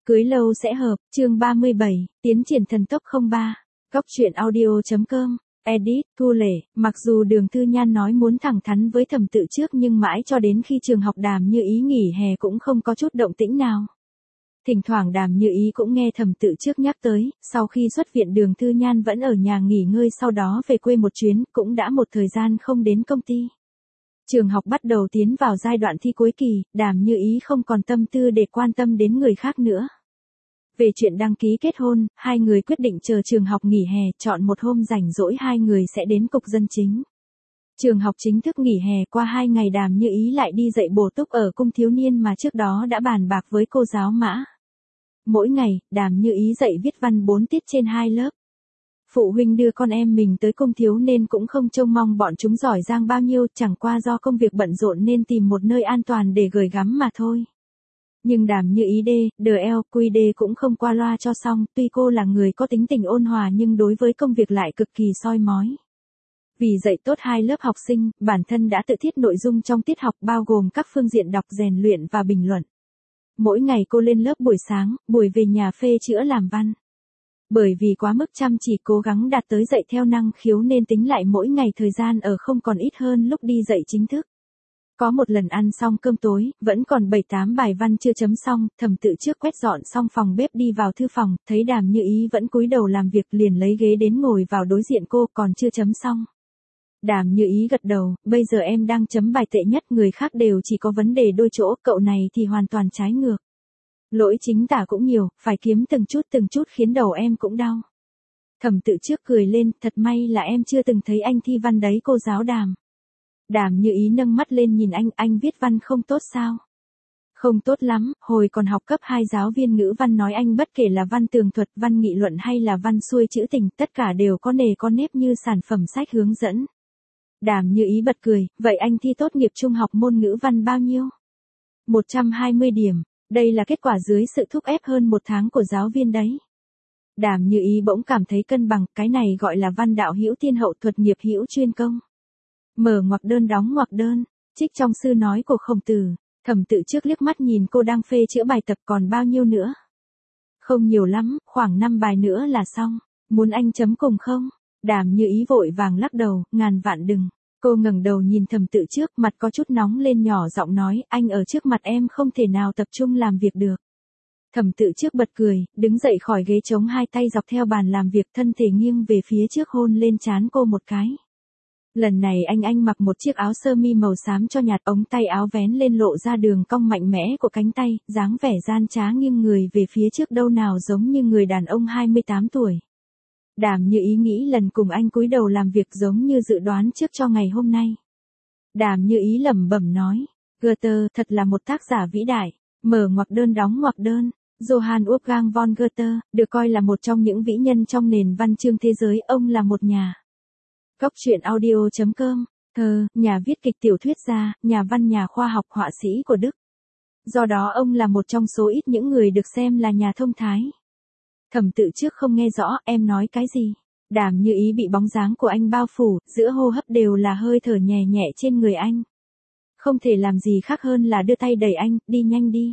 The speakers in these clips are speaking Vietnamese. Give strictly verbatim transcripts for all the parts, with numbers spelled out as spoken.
Cưới lâu sẽ hợp, chương ba mươi bảy, tiến triển thần tốc không ba. Góc truyện audio.com, edit, Thu Lệ, mặc dù Đường Thư Nhan nói muốn thẳng thắn với Thẩm Tự Trước nhưng mãi cho đến khi trường học Đàm Như Ý nghỉ hè cũng không có chút động tĩnh nào. Thỉnh thoảng Đàm Như Ý cũng nghe Thẩm Tự Trước nhắc tới, sau khi xuất viện Đường Thư Nhan vẫn ở nhà nghỉ ngơi sau đó về quê một chuyến, cũng đã một thời gian không đến công ty. Trường học bắt đầu tiến vào giai đoạn thi cuối kỳ, Đàm Như Ý không còn tâm tư để quan tâm đến người khác nữa. Về chuyện đăng ký kết hôn, hai người quyết định chờ trường học nghỉ hè, chọn một hôm rảnh rỗi hai người sẽ đến cục dân chính. Trường học chính thức nghỉ hè, qua hai ngày Đàm Như Ý lại đi dạy bổ túc ở cung thiếu niên mà trước đó đã bàn bạc với cô giáo Mã. Mỗi ngày, Đàm Như Ý dạy viết văn bốn tiết trên hai lớp. Phụ huynh đưa con em mình tới cung thiếu nên cũng không trông mong bọn chúng giỏi giang bao nhiêu, chẳng qua do công việc bận rộn nên tìm một nơi an toàn để gửi gắm mà thôi. Nhưng Đàm Như Ý đê, đờ eo, quy đê cũng không qua loa cho xong, tuy cô là người có tính tình ôn hòa nhưng đối với công việc lại cực kỳ soi mói. Vì dạy tốt hai lớp học sinh, bản thân đã tự thiết nội dung trong tiết học bao gồm các phương diện đọc, rèn luyện và bình luận. Mỗi ngày cô lên lớp buổi sáng, buổi về nhà phê chữa làm văn. Bởi vì quá mức chăm chỉ cố gắng đạt tới dạy theo năng khiếu nên tính lại mỗi ngày thời gian ở không còn ít hơn lúc đi dạy chính thức. Có một lần ăn xong cơm tối, vẫn còn bảy tám bài văn chưa chấm xong, Thẩm Tự Trước quét dọn xong phòng bếp đi vào thư phòng, thấy Đàm Như Ý vẫn cúi đầu làm việc liền lấy ghế đến ngồi vào đối diện cô, còn chưa chấm xong. Đàm Như Ý gật đầu, bây giờ em đang chấm bài tệ nhất, người khác đều chỉ có vấn đề đôi chỗ, cậu này thì hoàn toàn trái ngược. Lỗi chính tả cũng nhiều, phải kiếm từng chút từng chút khiến đầu em cũng đau. Thẩm Tự Trước cười lên, thật may là em chưa từng thấy anh thi văn đấy cô giáo Đàm. Đàm Như Ý nâng mắt lên nhìn anh, anh viết văn không tốt sao? Không tốt lắm, hồi còn học cấp hai giáo viên ngữ văn nói anh bất kể là văn tường thuật, văn nghị luận hay là văn xuôi chữ tình, tất cả đều có nề có nếp như sản phẩm sách hướng dẫn. Đàm Như Ý bật cười, vậy anh thi tốt nghiệp trung học môn ngữ văn bao nhiêu? một trăm hai mươi điểm, đây là kết quả dưới sự thúc ép hơn một tháng của giáo viên đấy. Đàm Như Ý bỗng cảm thấy cân bằng, cái này gọi là văn đạo hữu thiên hậu, thuật nghiệp hữu chuyên công. Mở ngoặc đơn đóng ngoặc đơn, trích trong sư nói của Khổng Tử. Thẩm Tự Trước liếc mắt nhìn cô đang phê chữa bài tập, còn bao nhiêu nữa? Không nhiều lắm, khoảng năm bài nữa là xong. Muốn anh chấm cùng không? Đàm Như Ý vội vàng lắc đầu, ngàn vạn đừng. Cô ngẩng đầu nhìn Thẩm Tự Trước, mặt có chút nóng lên, nhỏ giọng nói, anh ở trước mặt em không thể nào tập trung làm việc được. Thẩm Tự Trước bật cười, đứng dậy khỏi ghế, chống hai tay dọc theo bàn làm việc, thân thể nghiêng về phía trước hôn lên trán cô một cái. Lần này anh anh mặc một chiếc áo sơ mi màu xám cho nhạt, ống tay áo vén lên lộ ra đường cong mạnh mẽ của cánh tay, dáng vẻ gian trá nghiêng người về phía trước đâu nào giống như người đàn ông hai mươi tám tuổi. Đàm Như Ý nghĩ lần cùng anh cúi đầu làm việc giống như dự đoán trước cho ngày hôm nay. Đàm Như Ý lẩm bẩm nói, Goethe thật là một tác giả vĩ đại, mở ngoặc đơn đóng ngoặc đơn. Johann Wolfgang von Goethe, được coi là một trong những vĩ nhân trong nền văn chương thế giới, ông là một nhà. Góc truyện audio.com, thơ, nhà viết kịch tiểu thuyết gia, nhà văn, nhà khoa học, họa sĩ của Đức. Do đó ông là một trong số ít những người được xem là nhà thông thái. Thẩm Tự Trước không nghe rõ, em nói cái gì? Đàm Như Ý bị bóng dáng của anh bao phủ, giữa hô hấp đều là hơi thở nhẹ nhẹ trên người anh. Không thể làm gì khác hơn là đưa tay đẩy anh, đi nhanh đi.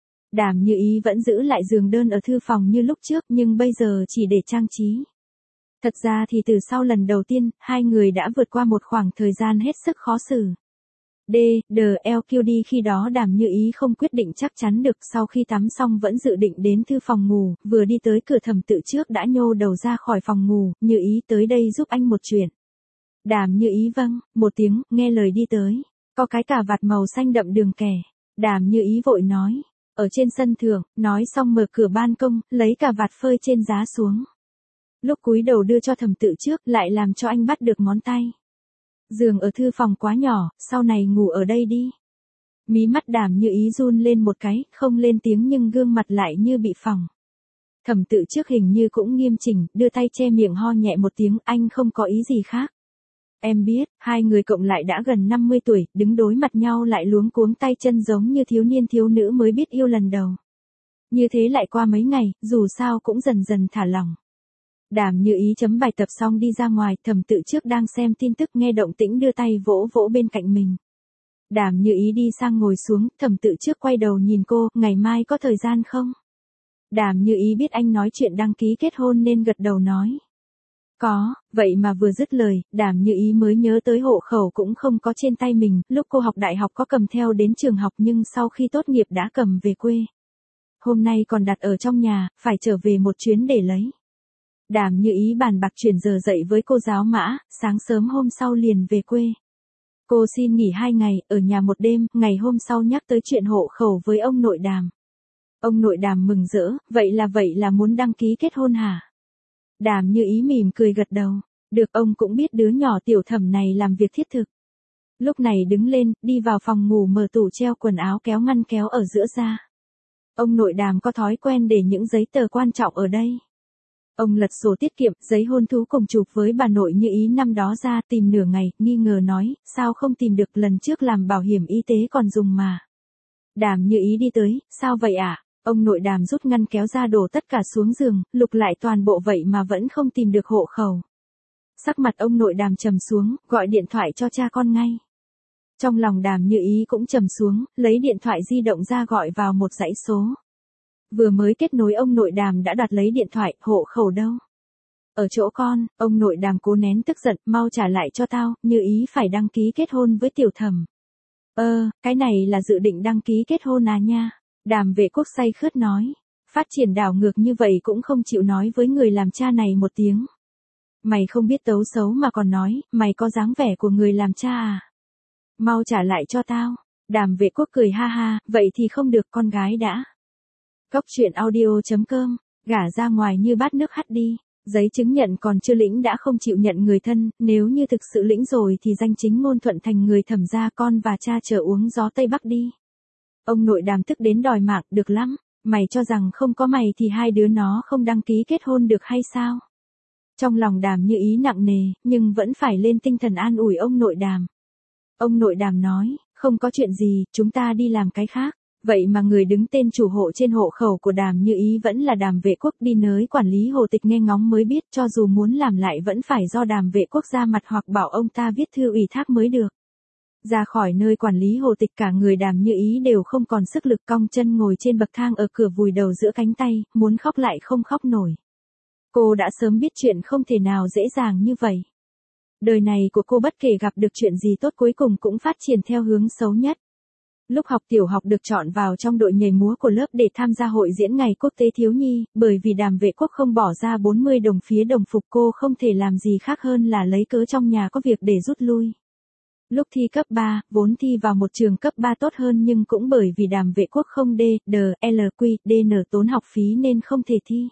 Đàm Như Ý vẫn giữ lại giường đơn ở thư phòng như lúc trước nhưng bây giờ chỉ để trang trí. Thật ra thì từ sau lần đầu tiên, hai người đã vượt qua một khoảng thời gian hết sức khó xử. D, D, L, Q D khi đó Đàm Như Ý không quyết định chắc chắn được, sau khi tắm xong vẫn dự định đến thư phòng ngủ, vừa đi tới cửa Thẩm Tự Trước đã nhô đầu ra khỏi phòng ngủ, Như Ý tới đây giúp anh một chuyện. Đàm Như Ý vâng, một tiếng, nghe lời đi tới. Có cái cà vạt màu xanh đậm đường kẻ. Đàm Như Ý vội nói. Ở trên sân thượng, nói xong mở cửa ban công, lấy cà vạt phơi trên giá xuống. Lúc cúi đầu đưa cho Thẩm Tự Trước lại làm cho anh bắt được ngón tay. Giường ở thư phòng quá nhỏ, sau này ngủ ở đây đi. Mí mắt Đàm Như Ý run lên một cái, không lên tiếng nhưng gương mặt lại như bị phỏng. Thẩm Tự Trước hình như cũng nghiêm chỉnh, đưa tay che miệng ho nhẹ một tiếng, anh không có ý gì khác. Em biết, hai người cộng lại đã gần năm mươi tuổi, đứng đối mặt nhau lại luống cuống tay chân giống như thiếu niên thiếu nữ mới biết yêu lần đầu. Như thế lại qua mấy ngày, dù sao cũng dần dần thả lỏng. Đàm Như Ý chấm bài tập xong đi ra ngoài, Thẩm Tự Trước đang xem tin tức nghe động tĩnh đưa tay vỗ vỗ bên cạnh mình. Đàm Như Ý đi sang ngồi xuống, Thẩm Tự Trước quay đầu nhìn cô, ngày mai có thời gian không? Đàm Như Ý biết anh nói chuyện đăng ký kết hôn nên gật đầu nói. Có, vậy mà vừa dứt lời, Đàm Như Ý mới nhớ tới hộ khẩu cũng không có trên tay mình, lúc cô học đại học có cầm theo đến trường học nhưng sau khi tốt nghiệp đã cầm về quê. Hôm nay còn đặt ở trong nhà, phải trở về một chuyến để lấy. Đàm Như Ý bàn bạc chuyển giờ dậy với cô giáo Mã, sáng sớm hôm sau liền về quê. Cô xin nghỉ hai ngày, ở nhà một đêm, ngày hôm sau nhắc tới chuyện hộ khẩu với ông nội Đàm. Ông nội Đàm mừng rỡ, vậy là vậy là muốn đăng ký kết hôn hả? Đàm Như Ý mỉm cười gật đầu, được, ông cũng biết đứa nhỏ Tiểu Thẩm này làm việc thiết thực. Lúc này đứng lên, đi vào phòng ngủ mở tủ treo quần áo kéo ngăn kéo ở giữa ra. Ông nội Đàm có thói quen để những giấy tờ quan trọng ở đây. Ông lật sổ tiết kiệm, giấy hôn thú cùng chụp với bà nội Như Ý năm đó ra, tìm nửa ngày, nghi ngờ nói, sao không tìm được, lần trước làm bảo hiểm y tế còn dùng mà. Đàm Như Ý đi tới, sao vậy ạ? À? Ông nội Đàm rút ngăn kéo ra đổ tất cả xuống giường, lục lại toàn bộ vậy mà vẫn không tìm được hộ khẩu. Sắc mặt ông nội Đàm trầm xuống, gọi điện thoại cho cha con ngay. Trong lòng Đàm Như Ý cũng trầm xuống, lấy điện thoại di động ra gọi vào một dãy số. Vừa mới kết nối ông nội Đàm đã đoạt lấy điện thoại, hộ khẩu đâu? Ở chỗ con, ông nội Đàm cố nén tức giận, mau trả lại cho tao, Như Ý phải đăng ký kết hôn với Tiểu Thẩm. Ơ, cái này là dự định đăng ký kết hôn à nha? Đàm Vệ Quốc say khướt nói. Phát triển đảo ngược như vậy cũng không chịu nói với người làm cha này một tiếng. Mày không biết tấu xấu mà còn nói, mày có dáng vẻ của người làm cha à? Mau trả lại cho tao. Đàm Vệ Quốc cười ha ha, vậy thì không được, con gái đã. Cốc truyện audio chấm com, gả ra ngoài như bát nước hắt đi. Giấy chứng nhận còn chưa lĩnh đã không chịu nhận người thân, nếu như thực sự lĩnh rồi thì danh chính ngôn thuận thành người Thẩm gia, con và cha chờ uống gió Tây Bắc đi. Ông nội Đàm tức đến đòi mạng, được lắm, mày cho rằng không có mày thì hai đứa nó không đăng ký kết hôn được hay sao? Trong lòng Đàm Như Ý nặng nề, nhưng vẫn phải lên tinh thần an ủi ông nội Đàm. Ông nội Đàm nói, không có chuyện gì, chúng ta đi làm cái khác. Vậy mà người đứng tên chủ hộ trên hộ khẩu của Đàm Như Ý vẫn là Đàm Vệ Quốc, đi nới quản lý hộ tịch nghe ngóng mới biết, cho dù muốn làm lại vẫn phải do Đàm Vệ Quốc ra mặt hoặc bảo ông ta viết thư ủy thác mới được. Ra khỏi nơi quản lý hộ tịch cả người Đàm Như Ý đều không còn sức lực, cong chân ngồi trên bậc thang ở cửa vùi đầu giữa cánh tay, muốn khóc lại không khóc nổi. Cô đã sớm biết chuyện không thể nào dễ dàng như vậy. Đời này của cô bất kể gặp được chuyện gì tốt cuối cùng cũng phát triển theo hướng xấu nhất. Lúc học tiểu học được chọn vào trong đội nhảy múa của lớp để tham gia hội diễn ngày quốc tế thiếu nhi, bởi vì Đàm Vệ Quốc không bỏ ra bốn mươi đồng phía đồng phục, cô không thể làm gì khác hơn là lấy cớ trong nhà có việc để rút lui. Lúc thi cấp ba, vốn thi vào một trường cấp ba tốt hơn nhưng cũng bởi vì Đàm Vệ Quốc không D, D, L, Q, D, N tốn học phí nên không thể thi.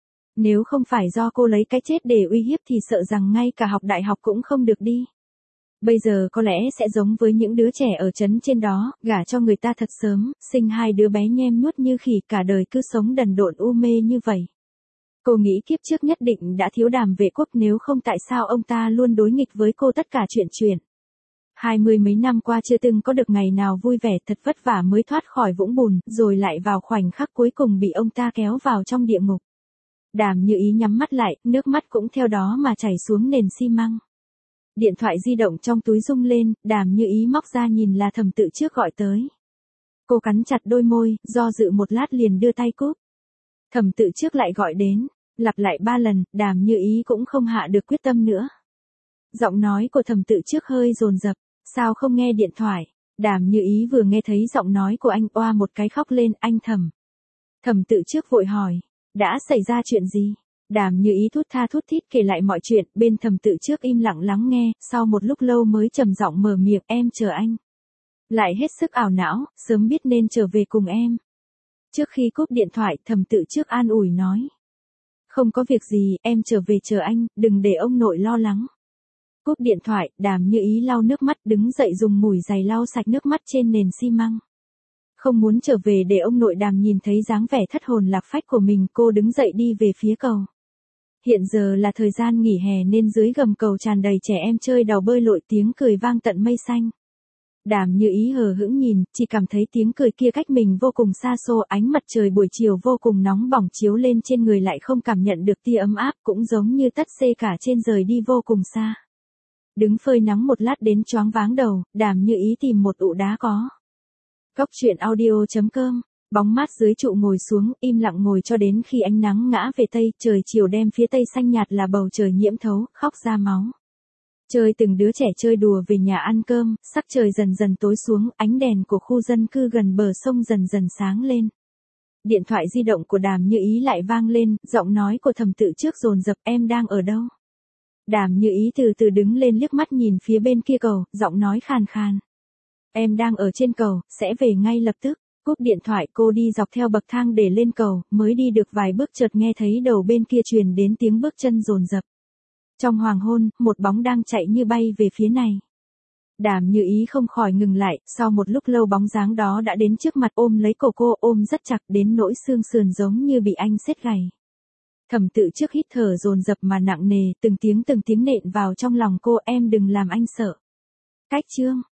Nếu không phải do cô lấy cái chết để uy hiếp thì sợ rằng ngay cả học đại học cũng không được đi. Bây giờ có lẽ sẽ giống với những đứa trẻ ở trấn trên đó, gả cho người ta thật sớm, sinh hai đứa bé nhem nhuốc như khỉ, cả đời cứ sống đần độn u mê như vậy. Cô nghĩ kiếp trước nhất định đã thiếu Đàm Vệ Quốc, nếu không tại sao ông ta luôn đối nghịch với cô tất cả chuyện chuyện. Hai mươi mấy năm qua chưa từng có được ngày nào vui vẻ, thật vất vả mới thoát khỏi vũng bùn, rồi lại vào khoảnh khắc cuối cùng bị ông ta kéo vào trong địa ngục. Đàm Như Ý nhắm mắt lại, nước mắt cũng theo đó mà chảy xuống nền xi măng. Điện thoại di động trong túi rung lên, Đàm Như Ý móc ra nhìn là Thẩm Tự Trước gọi tới. Cô cắn chặt đôi môi, do dự một lát liền đưa tay cúp. Thẩm Tự Trước lại gọi đến, lặp lại ba lần, Đàm Như Ý cũng không hạ được quyết tâm nữa. Giọng nói của Thẩm Tự Trước hơi dồn dập, sao không nghe điện thoại? Đàm Như Ý vừa nghe thấy giọng nói của anh oa một cái khóc lên, anh Thẩm. Thẩm Tự Trước vội hỏi, đã xảy ra chuyện gì? Đàm Như Ý thút tha thút thít kể lại mọi chuyện, bên Thẩm Tự Trước im lặng lắng nghe, sau một lúc lâu mới trầm giọng mở miệng, em chờ anh. Lại hết sức ảo não, sớm biết nên trở về cùng em. Trước khi cúp điện thoại, Thẩm Tự Trước an ủi nói. Không có việc gì, em trở về chờ anh, đừng để ông nội lo lắng. Cúp điện thoại, Đàm Như Ý lau nước mắt, đứng dậy dùng mủi giày lau sạch nước mắt trên nền xi măng. Không muốn trở về để ông nội Đàm nhìn thấy dáng vẻ thất hồn lạc phách của mình, cô đứng dậy đi về phía cầu. Hiện giờ là thời gian nghỉ hè nên dưới gầm cầu tràn đầy trẻ em chơi đào bơi lội, tiếng cười vang tận mây xanh. Đàm Như Ý hờ hững nhìn, chỉ cảm thấy tiếng cười kia cách mình vô cùng xa xôi, ánh mặt trời buổi chiều vô cùng nóng bỏng chiếu lên trên người lại không cảm nhận được tia ấm áp, cũng giống như tất xê cả trên rời đi vô cùng xa. Đứng phơi nắng một lát đến choáng váng đầu, Đàm Như Ý tìm một ụ đá có. Cốc truyện audio chấm com Bóng mát dưới trụ ngồi xuống, im lặng ngồi cho đến khi ánh nắng ngã về tây, trời chiều đem phía tây xanh nhạt là bầu trời nhiễm thấu, khóc ra máu. Chơi từng đứa trẻ chơi đùa về nhà ăn cơm, sắc trời dần dần tối xuống, ánh đèn của khu dân cư gần bờ sông dần dần sáng lên. Điện thoại di động của Đàm Như Ý lại vang lên, giọng nói của Thẩm Tự Trước dồn dập, em đang ở đâu? Đàm Như Ý từ từ đứng lên liếc mắt nhìn phía bên kia cầu, giọng nói khàn khàn. Em đang ở trên cầu, sẽ về ngay lập tức. Cúp điện thoại cô đi dọc theo bậc thang để lên cầu, mới đi được vài bước chợt nghe thấy đầu bên kia truyền đến tiếng bước chân dồn dập. Trong hoàng hôn, một bóng đang chạy như bay về phía này. Đàm Như Ý không khỏi ngừng lại, sau một lúc lâu bóng dáng đó đã đến trước mặt ôm lấy cổ cô, ôm rất chặt đến nỗi xương sườn giống như bị anh siết gầy. Thẩm Tự Trước hít thở dồn dập mà nặng nề, từng tiếng từng tiếng nện vào trong lòng cô, em đừng làm anh sợ. Cách chương